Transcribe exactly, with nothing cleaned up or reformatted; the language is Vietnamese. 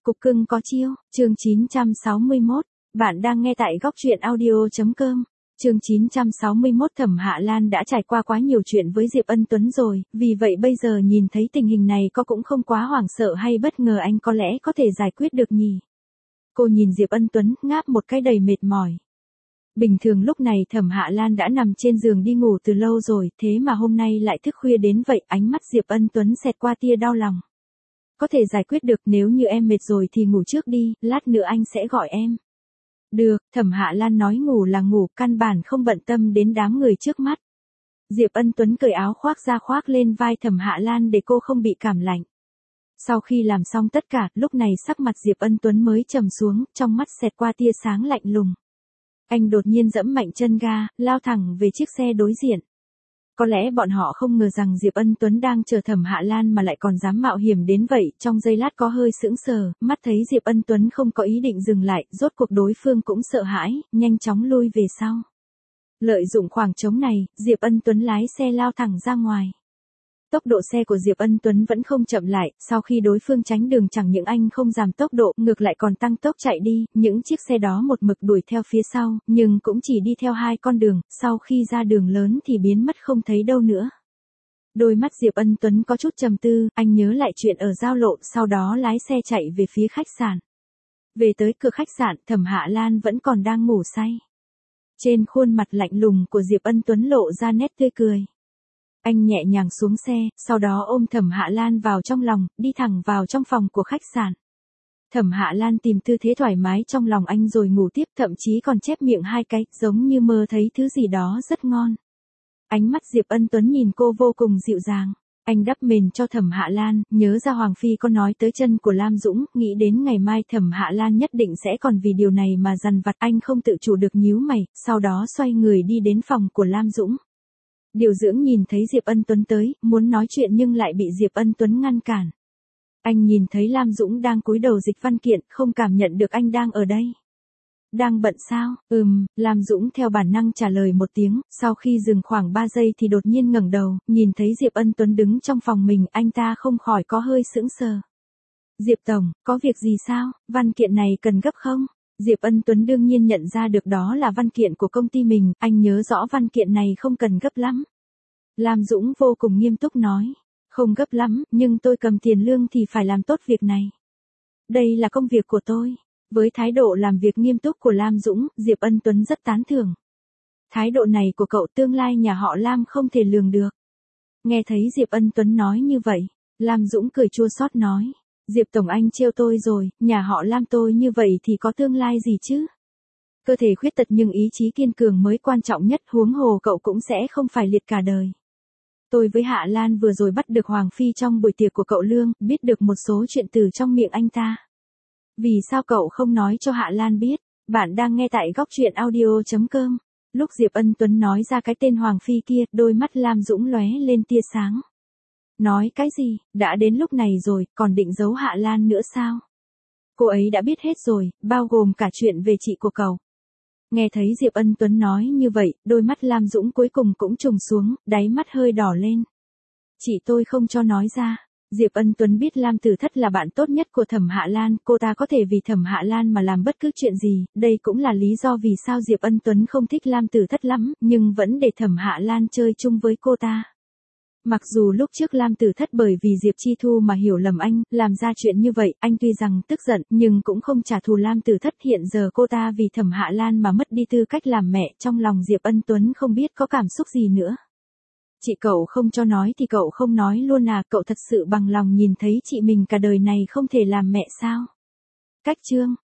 Cục cưng có chiêu, chương chín trăm sáu mươi mốt, bạn đang nghe tại góc truyện audio.com. Chương chín trăm sáu mươi mốt Thẩm Hạ Lan đã trải qua quá nhiều chuyện với Diệp Ân Tuấn rồi, vì vậy bây giờ nhìn thấy tình hình này có cũng không quá hoảng sợ hay bất ngờ, anh có lẽ có thể giải quyết được nhỉ. Cô nhìn Diệp Ân Tuấn, ngáp một cái đầy mệt mỏi. Bình thường lúc này Thẩm Hạ Lan đã nằm trên giường đi ngủ từ lâu rồi, thế mà hôm nay lại thức khuya đến vậy. Ánh mắt Diệp Ân Tuấn xẹt qua tia đau lòng. Có thể giải quyết được, nếu như em mệt rồi thì ngủ trước đi, lát nữa anh sẽ gọi em. Được, Thẩm Hạ Lan nói ngủ là ngủ, căn bản không bận tâm đến đám người trước mắt. Diệp Ân Tuấn cởi áo khoác ra khoác lên vai Thẩm Hạ Lan để cô không bị cảm lạnh. Sau khi làm xong tất cả, lúc này sắc mặt Diệp Ân Tuấn mới trầm xuống, trong mắt xẹt qua tia sáng lạnh lùng. Anh đột nhiên giẫm mạnh chân ga, lao thẳng về chiếc xe đối diện. Có lẽ bọn họ không ngờ rằng Diệp Ân Tuấn đang chờ Thẩm Hạ Lan mà lại còn dám mạo hiểm đến vậy, trong giây lát có hơi sững sờ, mắt thấy Diệp Ân Tuấn không có ý định dừng lại, rốt cuộc đối phương cũng sợ hãi, nhanh chóng lui về sau. Lợi dụng khoảng trống này, Diệp Ân Tuấn lái xe lao thẳng ra ngoài. Tốc độ xe của Diệp Ân Tuấn vẫn không chậm lại, sau khi đối phương tránh đường chẳng những anh không giảm tốc độ, ngược lại còn tăng tốc chạy đi, những chiếc xe đó một mực đuổi theo phía sau, nhưng cũng chỉ đi theo hai con đường, sau khi ra đường lớn thì biến mất không thấy đâu nữa. Đôi mắt Diệp Ân Tuấn có chút trầm tư, anh nhớ lại chuyện ở giao lộ, sau đó lái xe chạy về phía khách sạn. Về tới cửa khách sạn, Thẩm Hạ Lan vẫn còn đang ngủ say. Trên khuôn mặt lạnh lùng của Diệp Ân Tuấn lộ ra nét tươi cười. Anh nhẹ nhàng xuống xe, sau đó ôm Thẩm Hạ Lan vào trong lòng, đi thẳng vào trong phòng của khách sạn. Thẩm Hạ Lan tìm tư thế thoải mái trong lòng anh rồi ngủ tiếp, thậm chí còn chép miệng hai cái, giống như mơ thấy thứ gì đó rất ngon. Ánh mắt Diệp Ân Tuấn nhìn cô vô cùng dịu dàng. Anh đắp mền cho Thẩm Hạ Lan, nhớ ra Hoàng Phi có nói tới chân của Lam Dũng, nghĩ đến ngày mai Thẩm Hạ Lan nhất định sẽ còn vì điều này mà dằn vặt, anh không tự chủ được nhíu mày, sau đó xoay người đi đến phòng của Lam Dũng. Điều dưỡng nhìn thấy Diệp Ân Tuấn tới, muốn nói chuyện nhưng lại bị Diệp Ân Tuấn ngăn cản. Anh nhìn thấy Lam Dũng đang cúi đầu dịch văn kiện, không cảm nhận được anh đang ở đây. Đang bận sao? Ừm, Lam Dũng theo bản năng trả lời một tiếng, sau khi dừng khoảng ba giây thì đột nhiên ngẩng đầu, nhìn thấy Diệp Ân Tuấn đứng trong phòng mình, anh ta không khỏi có hơi sững sờ. Diệp Tổng, có việc gì sao? Văn kiện này cần gấp không? Diệp Ân Tuấn đương nhiên nhận ra được đó là văn kiện của công ty mình, anh nhớ rõ văn kiện này không cần gấp lắm. Lam Dũng vô cùng nghiêm túc nói, không gấp lắm, nhưng tôi cầm tiền lương thì phải làm tốt việc này. Đây là công việc của tôi. Với thái độ làm việc nghiêm túc của Lam Dũng, Diệp Ân Tuấn rất tán thưởng. Thái độ này của cậu, tương lai nhà họ Lam không thể lường được. Nghe thấy Diệp Ân Tuấn nói như vậy, Lam Dũng cười chua xót nói, Diệp Tổng anh trêu tôi rồi, nhà họ Lam tôi như vậy thì có tương lai gì chứ? Cơ thể khuyết tật nhưng ý chí kiên cường mới quan trọng nhất, huống hồ cậu cũng sẽ không phải liệt cả đời. Tôi với Hạ Lan vừa rồi bắt được Hoàng Phi trong buổi tiệc của cậu Lương, biết được một số chuyện từ trong miệng anh ta. Vì sao cậu không nói cho Hạ Lan biết? Bạn đang nghe tại góc truyện audio.com. Lúc Diệp Ân Tuấn nói ra cái tên Hoàng Phi kia, đôi mắt Lam Dũng lóe lên tia sáng. Nói cái gì, đã đến lúc này rồi, còn định giấu Hạ Lan nữa sao? Cô ấy đã biết hết rồi, bao gồm cả chuyện về chị của cậu. Nghe thấy Diệp Ân Tuấn nói như vậy, đôi mắt Lam Dũng cuối cùng cũng trùng xuống, đáy mắt hơi đỏ lên. Chị tôi không cho nói ra. Diệp Ân Tuấn biết Lam Tử Thất là bạn tốt nhất của Thẩm Hạ Lan, cô ta có thể vì Thẩm Hạ Lan mà làm bất cứ chuyện gì, đây cũng là lý do vì sao Diệp Ân Tuấn không thích Lam Tử Thất lắm, nhưng vẫn để Thẩm Hạ Lan chơi chung với cô ta. Mặc dù lúc trước Lam Tử Thất bởi vì Diệp Chi Thu mà hiểu lầm anh, làm ra chuyện như vậy, anh tuy rằng tức giận, nhưng cũng không trả thù Lam Tử Thất. Hiện giờ cô ta vì Thẩm Hạ Lan mà mất đi tư cách làm mẹ, trong lòng Diệp Ân Tuấn không biết có cảm xúc gì nữa. Chị cậu không cho nói thì cậu không nói luôn à, cậu thật sự bằng lòng nhìn thấy chị mình cả đời này không thể làm mẹ sao? Cách chương,